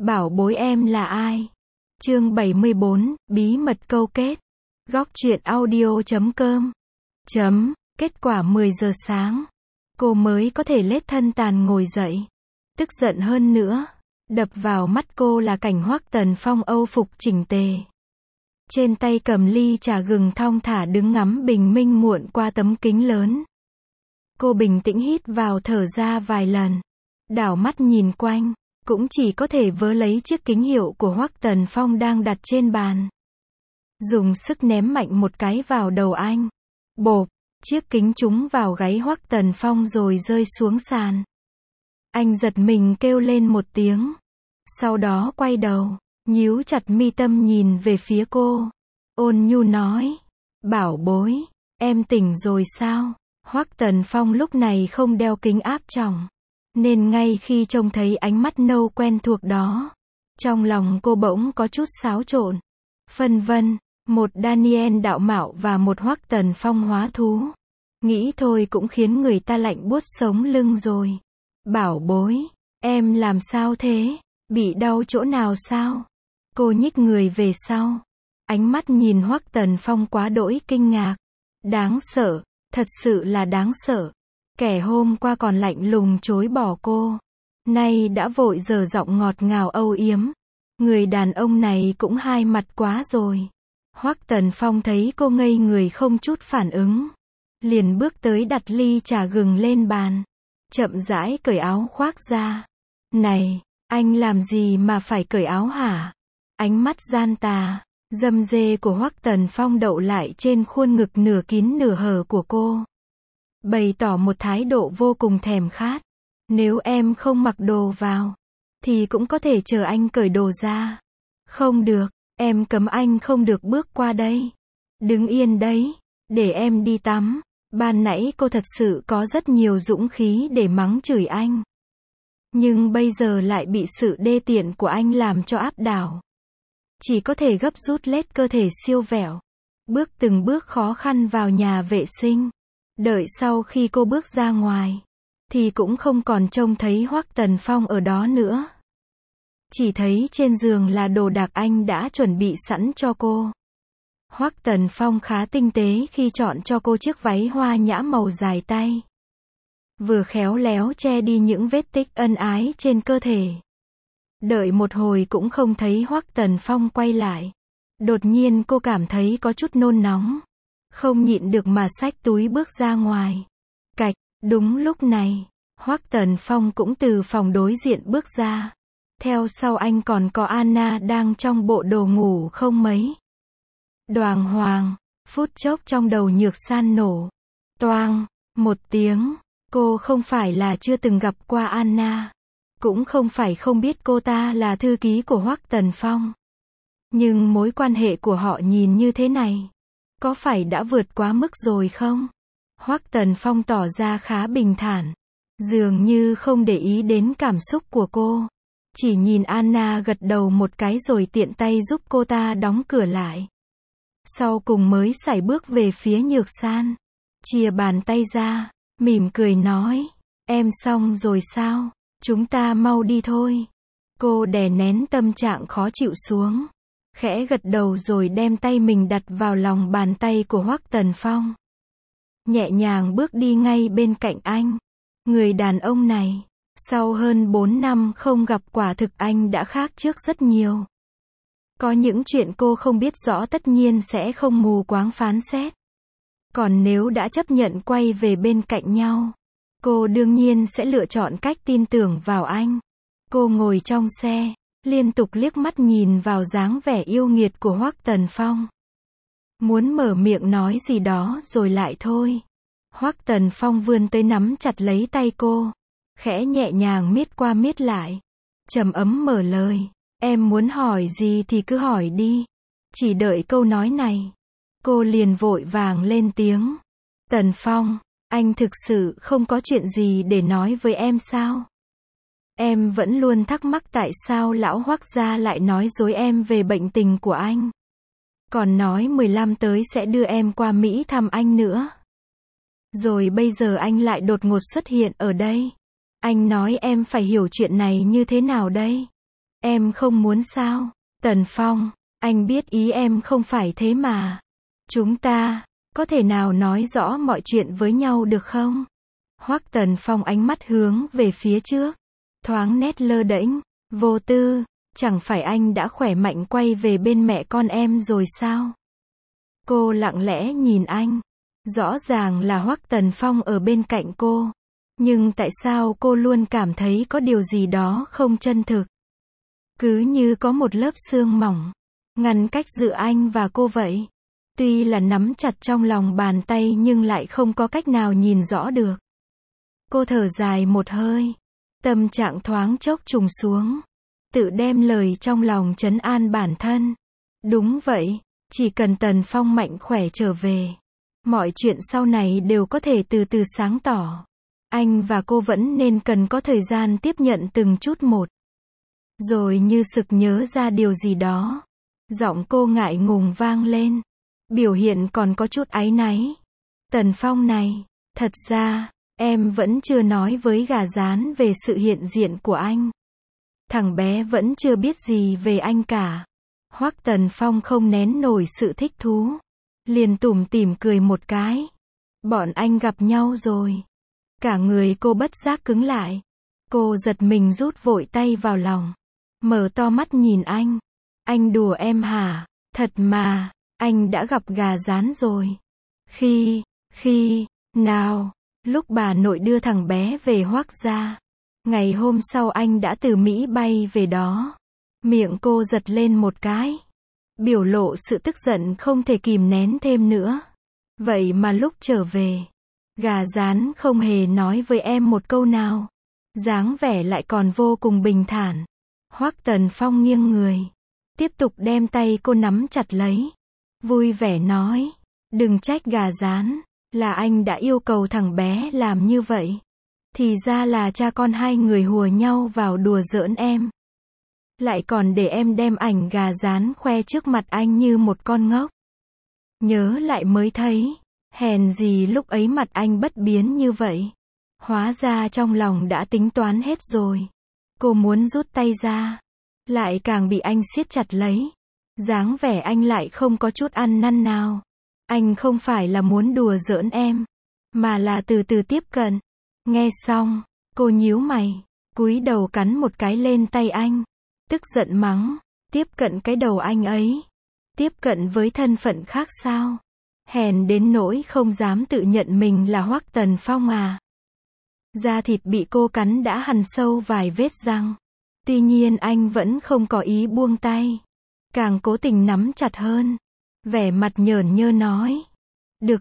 Bảo bối em là ai? Chương 74, bí mật câu kết. Góc truyện audio.com. Kết quả 10 giờ sáng. Cô mới có thể lết thân tàn ngồi dậy. Tức giận hơn nữa. Đập vào mắt cô là cảnh Hoắc Tần Phong âu phục chỉnh tề. Trên tay cầm ly trà gừng thong thả đứng ngắm bình minh muộn qua tấm kính lớn. Cô bình tĩnh hít vào thở ra vài lần. Đảo mắt nhìn quanh. Cũng chỉ có thể vớ lấy chiếc kính hiệu của Hoắc Tần Phong đang đặt trên bàn. Dùng sức ném mạnh một cái vào đầu anh. Bộp, chiếc kính trúng vào gáy Hoắc Tần Phong rồi rơi xuống sàn. Anh giật mình kêu lên một tiếng. Sau đó quay đầu, nhíu chặt mi tâm nhìn về phía cô. Ôn nhu nói, bảo bối, em tỉnh rồi sao? Hoắc Tần Phong lúc này không đeo kính áp tròng. Nên ngay khi trông thấy ánh mắt nâu quen thuộc đó, trong lòng cô bỗng có chút xáo trộn. Phân vân, một Daniel đạo mạo và một Hoắc Tần Phong hóa thú. Nghĩ thôi cũng khiến người ta lạnh buốt sống lưng rồi. Bảo bối, em làm sao thế? Bị đau chỗ nào sao? Cô nhích người về sau. Ánh mắt nhìn Hoắc Tần Phong quá đỗi kinh ngạc. Đáng sợ, thật sự là đáng sợ. Kẻ hôm qua còn lạnh lùng chối bỏ cô, nay đã vội dở giọng ngọt ngào âu yếm. Người đàn ông này cũng hai mặt quá rồi. Hoắc Tần Phong thấy cô ngây người không chút phản ứng, liền bước tới đặt ly trà gừng lên bàn, chậm rãi cởi áo khoác ra. Này, anh làm gì mà phải cởi áo hả? Ánh mắt gian tà, dâm dê của Hoắc Tần Phong đậu lại trên khuôn ngực nửa kín nửa hở của cô. Bày tỏ một thái độ vô cùng thèm khát. Nếu em không mặc đồ vào, thì cũng có thể chờ anh cởi đồ ra. Không được, em cấm anh không được bước qua đây. Đứng yên đấy, để em đi tắm. Ban nãy cô thật sự có rất nhiều dũng khí để mắng chửi anh. Nhưng bây giờ lại bị sự đê tiện của anh làm cho áp đảo. Chỉ có thể gấp rút lết cơ thể siêu vẹo. Bước từng bước khó khăn vào nhà vệ sinh. Đợi sau khi cô bước ra ngoài, thì cũng không còn trông thấy Hoắc Tần Phong ở đó nữa. Chỉ thấy trên giường là đồ đạc anh đã chuẩn bị sẵn cho cô. Hoắc Tần Phong khá tinh tế khi chọn cho cô chiếc váy hoa nhã màu dài tay. Vừa khéo léo che đi những vết tích ân ái trên cơ thể. Đợi một hồi cũng không thấy Hoắc Tần Phong quay lại. Đột nhiên cô cảm thấy có chút nôn nóng. Không nhịn được mà xách túi bước ra ngoài. Cạch, đúng lúc này, Hoắc Tần Phong cũng từ phòng đối diện bước ra. Theo sau anh còn có Anna đang trong bộ đồ ngủ không mấy. Đoàng hoàng, phút chốc trong đầu Nhược San nổ. Toang, một tiếng, cô không phải là chưa từng gặp qua Anna. Cũng không phải không biết cô ta là thư ký của Hoắc Tần Phong. Nhưng mối quan hệ của họ nhìn như thế này, có phải đã vượt quá mức rồi không? Hoắc Tần Phong tỏ ra khá bình thản, dường như không để ý đến cảm xúc của cô. Chỉ nhìn Anna gật đầu một cái rồi tiện tay giúp cô ta đóng cửa lại. Sau cùng mới sải bước về phía Nhược San. Chìa bàn tay ra, mỉm cười nói, em xong rồi sao? Chúng ta mau đi thôi. Cô đè nén tâm trạng khó chịu xuống. Khẽ gật đầu rồi đem tay mình đặt vào lòng bàn tay của Hoắc Tần Phong. Nhẹ nhàng bước đi ngay bên cạnh anh. Người đàn ông này, sau hơn 4 năm không gặp quả thực anh đã khác trước rất nhiều. Có những chuyện cô không biết rõ tất nhiên sẽ không mù quáng phán xét. Còn nếu đã chấp nhận quay về bên cạnh nhau, cô đương nhiên sẽ lựa chọn cách tin tưởng vào anh. Cô ngồi trong xe, liên tục liếc mắt nhìn vào dáng vẻ yêu nghiệt của Hoắc Tần Phong. Muốn mở miệng nói gì đó rồi lại thôi. Hoắc Tần Phong vươn tới nắm chặt lấy tay cô, khẽ nhẹ nhàng miết qua miết lại. Trầm ấm mở lời, em muốn hỏi gì thì cứ hỏi đi. Chỉ đợi câu nói này, cô liền vội vàng lên tiếng. Tần Phong, anh thực sự không có chuyện gì để nói với em sao? Em vẫn luôn thắc mắc tại sao lão Hoắc gia lại nói dối em về bệnh tình của anh. Còn nói 15 tới sẽ đưa em qua Mỹ thăm anh nữa. Rồi bây giờ anh lại đột ngột xuất hiện ở đây. Anh nói em phải hiểu chuyện này như thế nào đây? Em không muốn sao? Tần Phong, anh biết ý em không phải thế mà. Chúng ta, có thể nào nói rõ mọi chuyện với nhau được không? Hoắc Tần Phong ánh mắt hướng về phía trước, thoáng nét lơ đễnh, vô tư, chẳng phải anh đã khỏe mạnh quay về bên mẹ con em rồi sao? Cô lặng lẽ nhìn anh, rõ ràng là Hoắc Tần Phong ở bên cạnh cô, nhưng tại sao cô luôn cảm thấy có điều gì đó không chân thực? Cứ như có một lớp sương mỏng, ngăn cách giữa anh và cô vậy. Tuy là nắm chặt trong lòng bàn tay nhưng lại không có cách nào nhìn rõ được. Cô thở dài một hơi, tâm trạng thoáng chốc trùng xuống, tự đem lời trong lòng trấn an bản thân. Đúng vậy, chỉ cần Tần Phong mạnh khỏe trở về, mọi chuyện sau này đều có thể từ từ sáng tỏ. Anh và cô vẫn nên cần có thời gian tiếp nhận từng chút một. Rồi như sực nhớ ra điều gì đó, giọng cô ngại ngùng vang lên, biểu hiện còn có chút áy náy. Tần Phong này, thật ra, em vẫn chưa nói với gà rán về sự hiện diện của anh. Thằng bé vẫn chưa biết gì về anh cả. Hoắc Tần Phong không nén nổi sự thích thú, liền tủm tỉm cười một cái. Bọn anh gặp nhau rồi. Cả người cô bất giác cứng lại. Cô giật mình rút vội tay vào lòng, mở to mắt nhìn anh. Anh đùa em hả? Thật mà, anh đã gặp gà rán rồi. Khi nào? Lúc bà nội đưa thằng bé về Hoắc gia. Ngày hôm sau anh đã từ Mỹ bay về đó. Miệng cô giật lên một cái, biểu lộ sự tức giận không thể kìm nén thêm nữa. Vậy mà lúc trở về, gà rán không hề nói với em một câu nào. Dáng vẻ lại còn vô cùng bình thản. Hoắc Tần Phong nghiêng người, tiếp tục đem tay cô nắm chặt lấy, vui vẻ nói, đừng trách gà rán, là anh đã yêu cầu thằng bé làm như vậy. Thì ra là cha con hai người hùa nhau vào đùa giỡn em. Lại còn để em đem ảnh gà rán khoe trước mặt anh như một con ngốc. Nhớ lại mới thấy, hèn gì lúc ấy mặt anh bất biến như vậy. Hóa ra trong lòng đã tính toán hết rồi. Cô muốn rút tay ra, lại càng bị anh siết chặt lấy. Dáng vẻ anh lại không có chút ăn năn nào. Anh không phải là muốn đùa giỡn em, mà là từ từ tiếp cận. Nghe xong, cô nhíu mày, cúi đầu cắn một cái lên tay anh, tức giận mắng, tiếp cận cái đầu anh ấy. Tiếp cận với thân phận khác sao? Hèn đến nỗi không dám tự nhận mình là Hoắc Tần Phong à? Da thịt bị cô cắn đã hằn sâu vài vết răng. Tuy nhiên anh vẫn không có ý buông tay, càng cố tình nắm chặt hơn. Vẻ mặt nhởn nhơ nói, được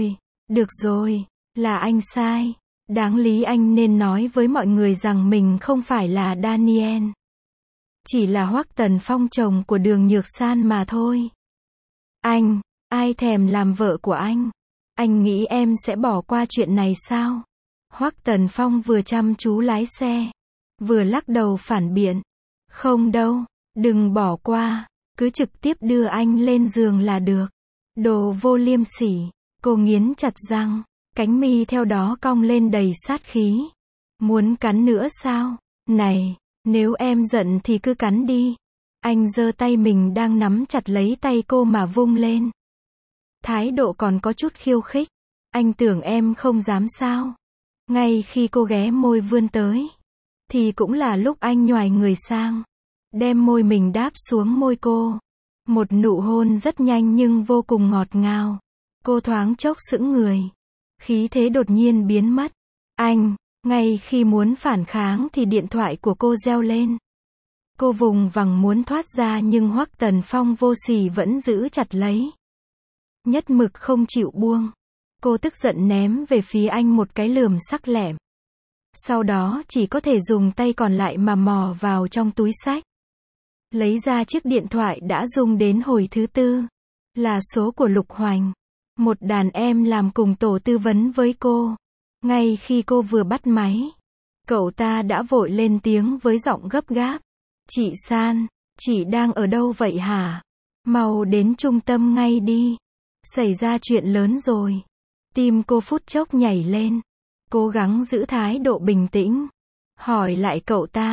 rồi, là anh sai. Đáng lý anh nên nói với mọi người rằng mình không phải là Daniel, chỉ là Hoắc Tần Phong chồng của Đường Nhược San mà thôi. Anh, ai thèm làm vợ của anh? Anh nghĩ em sẽ bỏ qua chuyện này sao? Hoắc Tần Phong vừa chăm chú lái xe, vừa lắc đầu phản biện. Không đâu, đừng bỏ qua, cứ trực tiếp đưa anh lên giường là được. Đồ vô liêm sỉ. Cô nghiến chặt răng, cánh mi theo đó cong lên đầy sát khí. Muốn cắn nữa sao? Này, nếu em giận thì cứ cắn đi. Anh giơ tay mình đang nắm chặt lấy tay cô mà vung lên. Thái độ còn có chút khiêu khích. Anh tưởng em không dám sao? Ngay khi cô ghé môi vươn tới, thì cũng là lúc anh nhoài người sang, đem môi mình đáp xuống môi cô. Một nụ hôn rất nhanh nhưng vô cùng ngọt ngào. Cô thoáng chốc sững người, khí thế đột nhiên biến mất. Anh, ngay khi muốn phản kháng thì điện thoại của cô reo lên. Cô vùng vằng muốn thoát ra nhưng Hoắc Tần Phong vô sỉ vẫn giữ chặt lấy. Nhất mực không chịu buông. Cô tức giận ném về phía anh một cái lườm sắc lẻm. Sau đó chỉ có thể dùng tay còn lại mà mò vào trong túi xách. Lấy ra chiếc điện thoại đã rung đến hồi thứ tư. Là số của Lục Hoành. Một đàn em làm cùng tổ tư vấn với cô. Ngay khi cô vừa bắt máy, cậu ta đã vội lên tiếng với giọng gấp gáp. Chị San, chị đang ở đâu vậy hả? Mau đến trung tâm ngay đi. Xảy ra chuyện lớn rồi. Tim cô phút chốc nhảy lên. Cố gắng giữ thái độ bình tĩnh. Hỏi lại cậu ta.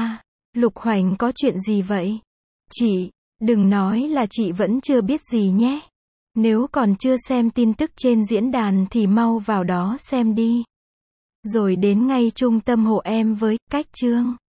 Lục Hoành có chuyện gì vậy? Chị, đừng nói là chị vẫn chưa biết gì nhé. Nếu còn chưa xem tin tức trên diễn đàn thì mau vào đó xem đi. Rồi đến ngay trung tâm hộ em với, cách chương.